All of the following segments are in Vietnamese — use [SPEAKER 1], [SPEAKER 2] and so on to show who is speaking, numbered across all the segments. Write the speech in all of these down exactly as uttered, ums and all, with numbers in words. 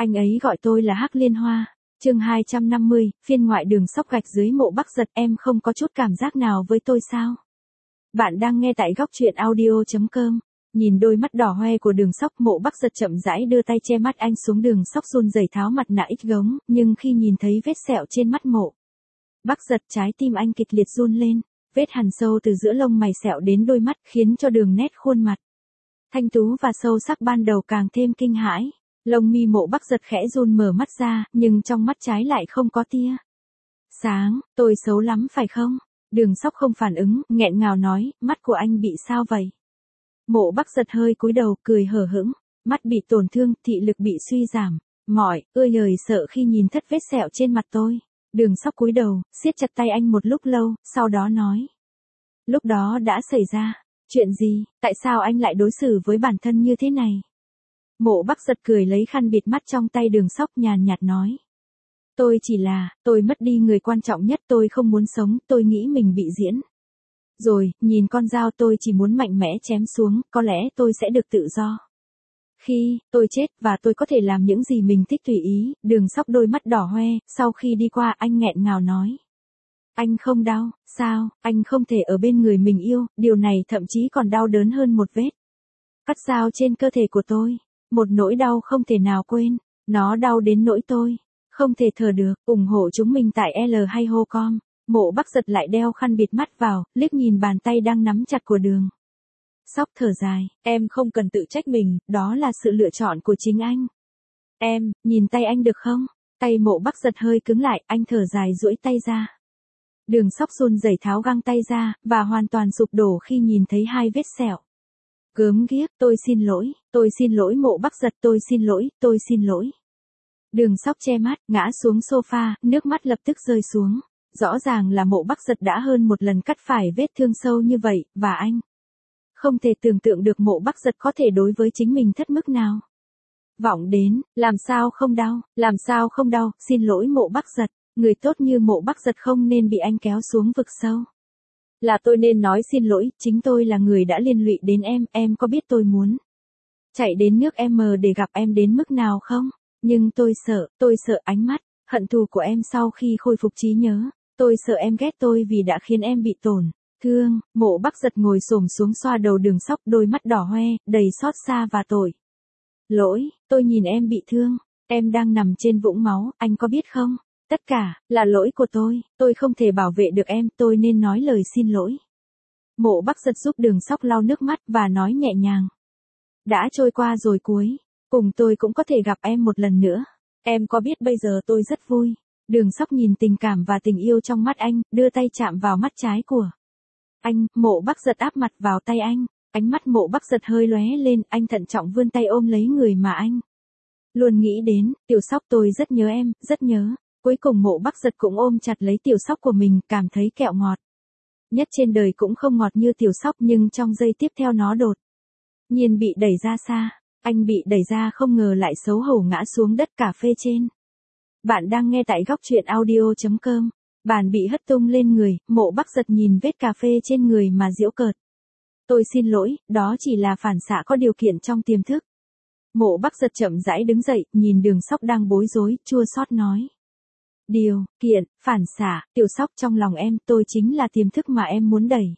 [SPEAKER 1] Anh ấy gọi tôi là Hắc Liên Hoa. Chương hai trăm năm mươi, phiên ngoại Đường Sóc gạch dưới Mộ Bắc Giật, em không có chút cảm giác nào với tôi sao? Bạn đang nghe tại góc truyện audio chấm com. Nhìn đôi mắt đỏ hoe của Đường Sóc, Mộ Bắc Giật chậm rãi đưa tay che mắt anh xuống. Đường Sóc run rẩy tháo mặt nạ ít gống, nhưng khi nhìn thấy vết sẹo trên mắt Mộ Bắc Giật, trái tim anh kịch liệt run lên. Vết hằn sâu từ giữa lông mày sẹo đến đôi mắt, khiến cho đường nét khuôn mặt thanh tú và sâu sắc ban đầu càng thêm kinh hãi. Lông mi Mộ Bắc Giật khẽ run, mở mắt ra, nhưng trong mắt trái lại không có tia sáng. Tôi xấu lắm phải không? Đường Sóc không phản ứng, nghẹn ngào nói, mắt của anh bị sao vậy? Mộ Bắc Giật hơi cúi đầu, cười hờ hững, mắt bị tổn thương, thị lực bị suy giảm, mỏi, ơi giời sợ khi nhìn thất vết sẹo trên mặt tôi. Đường Sóc cúi đầu, siết chặt tay anh một lúc lâu, sau đó nói. Lúc đó đã xảy ra chuyện gì, tại sao anh lại đối xử với bản thân như thế này? Mộ Bắc Giật cười lấy khăn bịt mắt trong tay Đường Sóc, nhàn nhạt nói. Tôi chỉ là, tôi mất đi người quan trọng nhất, tôi không muốn sống, tôi nghĩ mình bị diễn. Rồi, nhìn con dao tôi chỉ muốn mạnh mẽ chém xuống, có lẽ tôi sẽ được tự do. Khi tôi chết và tôi có thể làm những gì mình thích tùy ý. Đường Sóc đôi mắt đỏ hoe, sau khi đi qua anh nghẹn ngào nói. Anh không đau, sao, anh không thể ở bên người mình yêu, điều này thậm chí còn đau đớn hơn một vết cắt dao trên cơ thể của tôi. Một nỗi đau không thể nào quên, nó đau đến nỗi tôi không thể thở được. Ủng hộ chúng mình tại L hay hô com. Mộ Bắc Giật lại đeo khăn bịt mắt vào, liếc nhìn bàn tay đang nắm chặt của Đường Sóc, thở dài, em không cần tự trách mình, đó là sự lựa chọn của chính anh. Em, nhìn tay anh được không? Tay Mộ Bắc Giật hơi cứng lại, anh thở dài duỗi tay ra. Đường Sóc run rẩy tháo găng tay ra, và hoàn toàn sụp đổ khi nhìn thấy hai vết sẹo gớm ghiếc. Tôi xin lỗi, tôi xin lỗi Mộ Bắc Giật, tôi xin lỗi, tôi xin lỗi. Đường Sóc che mắt, ngã xuống sofa, nước mắt lập tức rơi xuống. Rõ ràng là Mộ Bắc Giật đã hơn một lần cắt phải vết thương sâu như vậy, và anh không thể tưởng tượng được Mộ Bắc Giật có thể đối với chính mình thất mức nào. Vọng đến, làm sao không đau, làm sao không đau, xin lỗi Mộ Bắc Giật, người tốt như Mộ Bắc Giật không nên bị anh kéo xuống vực sâu. Là tôi nên nói xin lỗi, chính tôi là người đã liên lụy đến em, em có biết tôi muốn chạy đến nước M để gặp em đến mức nào không? Nhưng tôi sợ, tôi sợ ánh mắt hận thù của em sau khi khôi phục trí nhớ. Tôi sợ em ghét tôi vì đã khiến em bị tổn thương. Mộ Bắc Giật ngồi xổm xuống xoa đầu Đường Sóc, đôi mắt đỏ hoe, đầy xót xa và tội lỗi. Tôi nhìn em bị thương, em đang nằm trên vũng máu, anh có biết không? Tất cả là lỗi của tôi, tôi không thể bảo vệ được em, tôi nên nói lời xin lỗi. Mộ Bắc Giật giúp Đường Sóc lau nước mắt và nói nhẹ nhàng. Đã trôi qua rồi, cuối cùng tôi cũng có thể gặp em một lần nữa. Em có biết bây giờ tôi rất vui. Đường Sóc nhìn tình cảm và tình yêu trong mắt anh, đưa tay chạm vào mắt trái của anh. Mộ Bắc Giật áp mặt vào tay anh, ánh mắt Mộ Bắc Giật hơi lóe lên, anh thận trọng vươn tay ôm lấy người mà anh luôn nghĩ đến. Tiểu Sóc, tôi rất nhớ em, rất nhớ. Cuối cùng Mộ Bắc Giật cũng ôm chặt lấy Tiểu Sóc của mình, cảm thấy kẹo ngọt nhất trên đời cũng không ngọt như Tiểu Sóc, nhưng trong giây tiếp theo nó đột nhiên bị đẩy ra xa. Anh bị đẩy ra không ngờ lại xấu hổ ngã xuống đất cà phê trên. Bạn đang nghe tại góc truyện audio chấm com. Bàn bị hất tung lên người, Mộ Bắc Giật nhìn vết cà phê trên người mà giễu cợt. Tôi xin lỗi, đó chỉ là phản xạ có điều kiện trong tiềm thức. Mộ Bắc Giật chậm rãi đứng dậy, nhìn Đường Sóc đang bối rối, chua xót nói. Điều kiện, phản xạ, Tiểu Sóc, trong lòng em, tôi chính là tiềm thức mà em muốn đẩy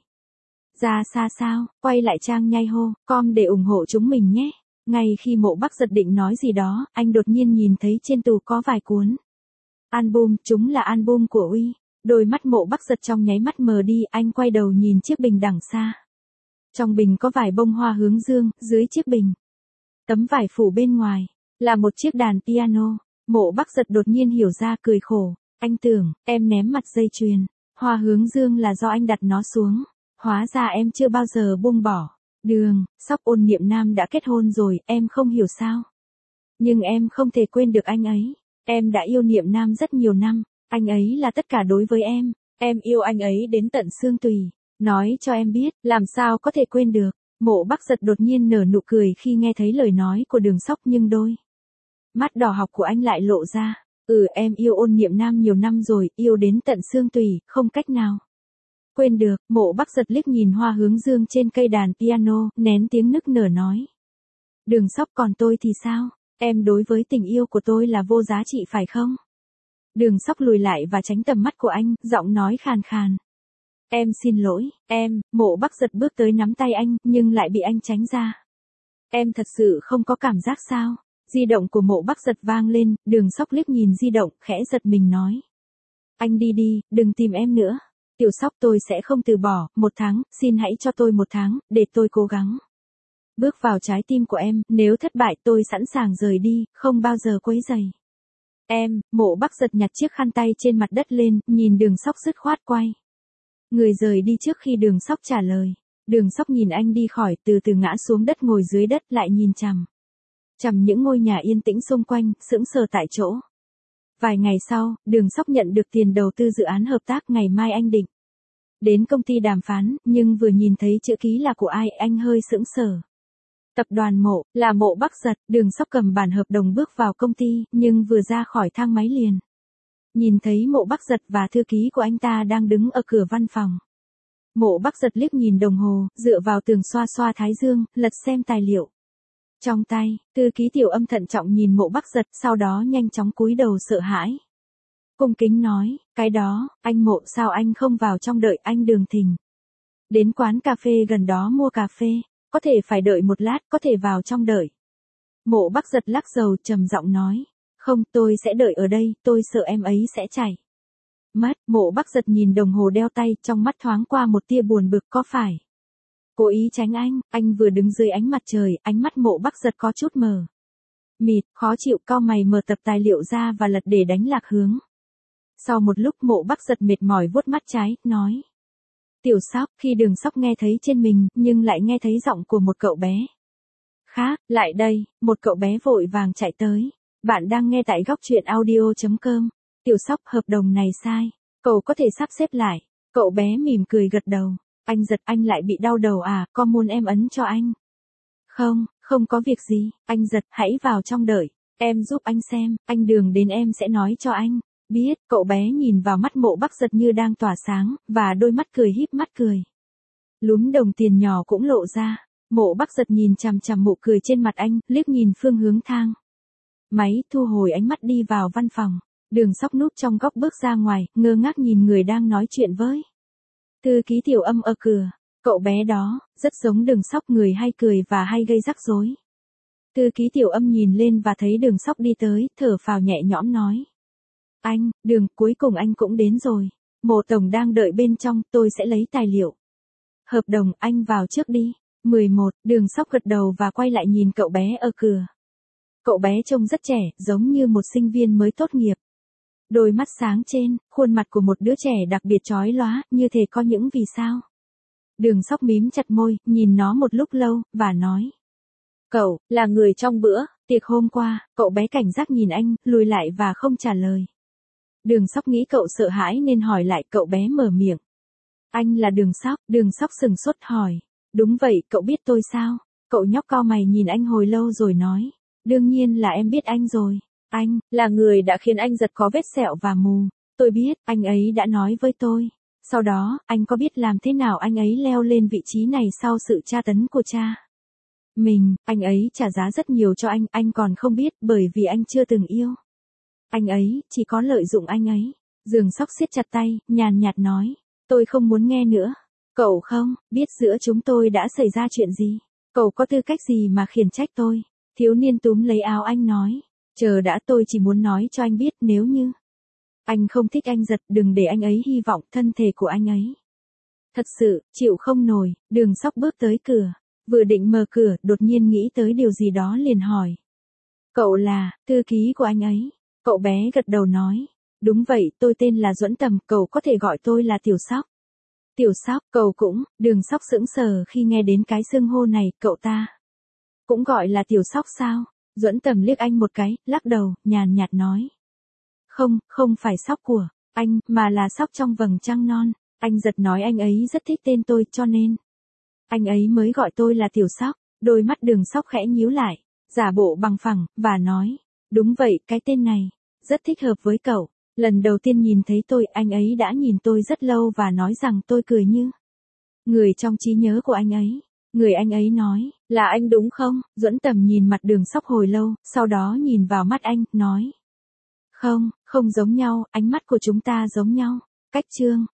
[SPEAKER 1] ra xa sao? Quay lại trang nhai hô com để ủng hộ chúng mình nhé. Ngay khi Mộ Bắc Giật định nói gì đó, anh đột nhiên nhìn thấy trên tủ có vài cuốn album, chúng là album của Uy. Đôi mắt Mộ Bắc Giật trong nháy mắt mờ đi, anh quay đầu nhìn chiếc bình đằng xa. Trong bình có vài bông hoa hướng dương, dưới chiếc bình, tấm vải phủ bên ngoài là một chiếc đàn piano. Mộ Bắc Giật đột nhiên hiểu ra, cười khổ. Anh tưởng em ném mặt dây chuyền hoa hướng dương là do anh đặt nó xuống. Hóa ra em chưa bao giờ buông bỏ. Đường Sóc, Ôn Niệm Nam đã kết hôn rồi, em không hiểu sao. Nhưng em không thể quên được anh ấy. Em đã yêu Niệm Nam rất nhiều năm, anh ấy là tất cả đối với em. Em yêu anh ấy đến tận xương tùy. Nói cho em biết, làm sao có thể quên được. Mộ Bắc Giật đột nhiên nở nụ cười khi nghe thấy lời nói của Đường Sóc, nhưng đôi mắt đỏ học của anh lại lộ ra. Ừ, em yêu Ôn Niệm Nam nhiều năm rồi, yêu đến tận xương tùy, không cách nào quên được. Mộ Bắc Giật liếc nhìn hoa hướng dương trên cây đàn piano, nén tiếng nức nở nói. Đường Sóc, còn tôi thì sao? Em đối với tình yêu của tôi là vô giá trị phải không? Đường Sóc lùi lại và tránh tầm mắt của anh, giọng nói khàn khàn. Em xin lỗi, em, Mộ Bắc Giật bước tới nắm tay anh, nhưng lại bị anh tránh ra. Em thật sự không có cảm giác sao? Di động của Mộ Bắc Giật vang lên, Đường Sóc liếc nhìn di động, khẽ giật mình nói. Anh đi đi, đừng tìm em nữa. Tiểu Sóc tôi sẽ không từ bỏ, một tháng, xin hãy cho tôi một tháng, để tôi cố gắng. Bước vào trái tim của em, nếu thất bại tôi sẵn sàng rời đi, không bao giờ quấy rầy. Em, Mộ Bắc Giật nhặt chiếc khăn tay trên mặt đất lên, nhìn Đường Sóc dứt khoát quay. Người rời đi trước khi Đường Sóc trả lời. Đường Sóc nhìn anh đi khỏi, từ từ ngã xuống đất ngồi dưới đất lại nhìn chằm. Chằm những ngôi nhà yên tĩnh xung quanh, sững sờ tại chỗ. Vài ngày sau, Đường Sóc nhận được tiền đầu tư dự án hợp tác ngày mai anh định đến công ty đàm phán, nhưng vừa nhìn thấy chữ ký là của ai anh hơi sững sờ. Tập đoàn Mộ, là Mộ Bắc Giật. Đường Sóc cầm bản hợp đồng bước vào công ty, nhưng vừa ra khỏi thang máy liền nhìn thấy Mộ Bắc Giật và thư ký của anh ta đang đứng ở cửa văn phòng. Mộ Bắc Giật liếc nhìn đồng hồ, dựa vào tường xoa xoa thái dương, lật xem tài liệu trong tay. Thư ký Tiểu Âm thận trọng nhìn Mộ Bắc Giật, sau đó nhanh chóng cúi đầu sợ hãi. Cung kính nói, cái đó, anh Mộ sao anh không vào trong đợi anh Đường Thình. Đến quán cà phê gần đó mua cà phê, có thể phải đợi một lát, có thể vào trong đợi. Mộ Bắc Giật lắc đầu trầm giọng nói, không, tôi sẽ đợi ở đây, tôi sợ em ấy sẽ chạy mất. Mộ Bắc Giật nhìn đồng hồ đeo tay, trong mắt thoáng qua một tia buồn bực, có phải cố ý tránh anh? Anh vừa đứng dưới ánh mặt trời, ánh mắt Mộ Bắc Giật có chút mờ mịt, khó chịu, cau mày mở tập tài liệu ra và lật để đánh lạc hướng. Sau một lúc Mộ Bắc Giật mệt mỏi vuốt mắt trái, nói. Tiểu Sóc, khi Đường Sóc nghe thấy trên mình, nhưng lại nghe thấy giọng của một cậu bé khác, lại đây, một cậu bé vội vàng chạy tới. Bạn đang nghe tại góc truyện audio chấm com. Tiểu Sóc, hợp đồng này sai. Cậu có thể sắp xếp lại. Cậu bé mỉm cười gật đầu. Anh Giật, anh lại bị đau đầu à, có muốn em ấn cho anh? Không, không có việc gì. Anh Giật, hãy vào trong đợi. Em giúp anh xem, anh Đường đến em sẽ nói cho anh. Biết, cậu bé nhìn vào mắt Mộ Bắc Giật như đang tỏa sáng, và đôi mắt cười híp mắt cười. Lúm đồng tiền nhỏ cũng lộ ra. Mộ Bắc Giật nhìn chằm chằm nụ cười trên mặt anh, liếc nhìn phương hướng thang máy, thu hồi ánh mắt đi vào văn phòng. Đường Sóc núp trong góc bước ra ngoài, ngơ ngác nhìn người đang nói chuyện với thư ký Tiểu Âm ở cửa. Cậu bé đó, rất giống Đường Sóc, người hay cười và hay gây rắc rối. Thư ký Tiểu Âm nhìn lên và thấy Đường Sóc đi tới, thở phào nhẹ nhõm nói. Anh, Đường, cuối cùng anh cũng đến rồi. Mộ Tổng đang đợi bên trong, tôi sẽ lấy tài liệu hợp đồng, anh vào trước đi. mười một, Đường Sóc gật đầu và quay lại nhìn cậu bé ở cửa. Cậu bé trông rất trẻ, giống như một sinh viên mới tốt nghiệp. Đôi mắt sáng trên, khuôn mặt của một đứa trẻ đặc biệt chói lóa, như thể có những vì sao. Đường Sóc mím chặt môi, nhìn nó một lúc lâu, và nói. Cậu, là người trong bữa tiệc hôm qua. Cậu bé cảnh giác nhìn anh, lùi lại và không trả lời. Đường Sóc nghĩ cậu sợ hãi nên hỏi lại, cậu bé mở miệng. Anh là Đường Sóc. Đường Sóc sừng sốt hỏi. Đúng vậy, cậu biết tôi sao? Cậu nhóc cau mày nhìn anh hồi lâu rồi nói. Đương nhiên là em biết anh rồi. Anh, là người đã khiến anh Giật có vết sẹo và mù. Tôi biết, anh ấy đã nói với tôi. Sau đó, anh có biết làm thế nào anh ấy leo lên vị trí này sau sự tra tấn của cha mình? Anh ấy trả giá rất nhiều cho anh, anh còn không biết, bởi vì anh chưa từng yêu anh ấy, chỉ có lợi dụng anh ấy. Đường Sóc siết chặt tay, nhàn nhạt nói. Tôi không muốn nghe nữa. Cậu không biết giữa chúng tôi đã xảy ra chuyện gì. Cậu có tư cách gì mà khiển trách tôi? Thiếu niên túm lấy áo anh nói. Chờ đã, tôi chỉ muốn nói cho anh biết, nếu như anh không thích anh Giật, đừng để anh ấy hy vọng thân thể của anh ấy thật sự chịu không nổi. Đường Sóc bước tới cửa, vừa định mở cửa, đột nhiên nghĩ tới điều gì đó liền hỏi. Cậu là thư ký của anh ấy? Cậu bé gật đầu nói. Đúng vậy, tôi tên là Duẫn Tầm, cậu có thể gọi tôi là Tiểu Sóc. Tiểu Sóc, cậu cũng. Đường Sóc sững sờ khi nghe đến cái xưng hô này. Cậu ta cũng gọi là Tiểu Sóc sao? Duẫn Tầm liếc anh một cái, lắc đầu, nhàn nhạt nói. Không, không phải Sóc của anh, mà là Sóc trong vầng trăng non. Anh Giật nói anh ấy rất thích tên tôi, cho nên anh ấy mới gọi tôi là Tiểu Sóc. Đôi mắt Đường Sóc khẽ nhíu lại, giả bộ bằng phẳng, và nói. Đúng vậy, cái tên này rất thích hợp với cậu. Lần đầu tiên nhìn thấy tôi, anh ấy đã nhìn tôi rất lâu và nói rằng tôi cười như người trong trí nhớ của anh ấy. Người anh ấy nói, là anh đúng không? Duẫn Tầm nhìn mặt Đường Sóc hồi lâu, sau đó nhìn vào mắt anh, nói. Không, không giống nhau, ánh mắt của chúng ta giống nhau. Cách Trương.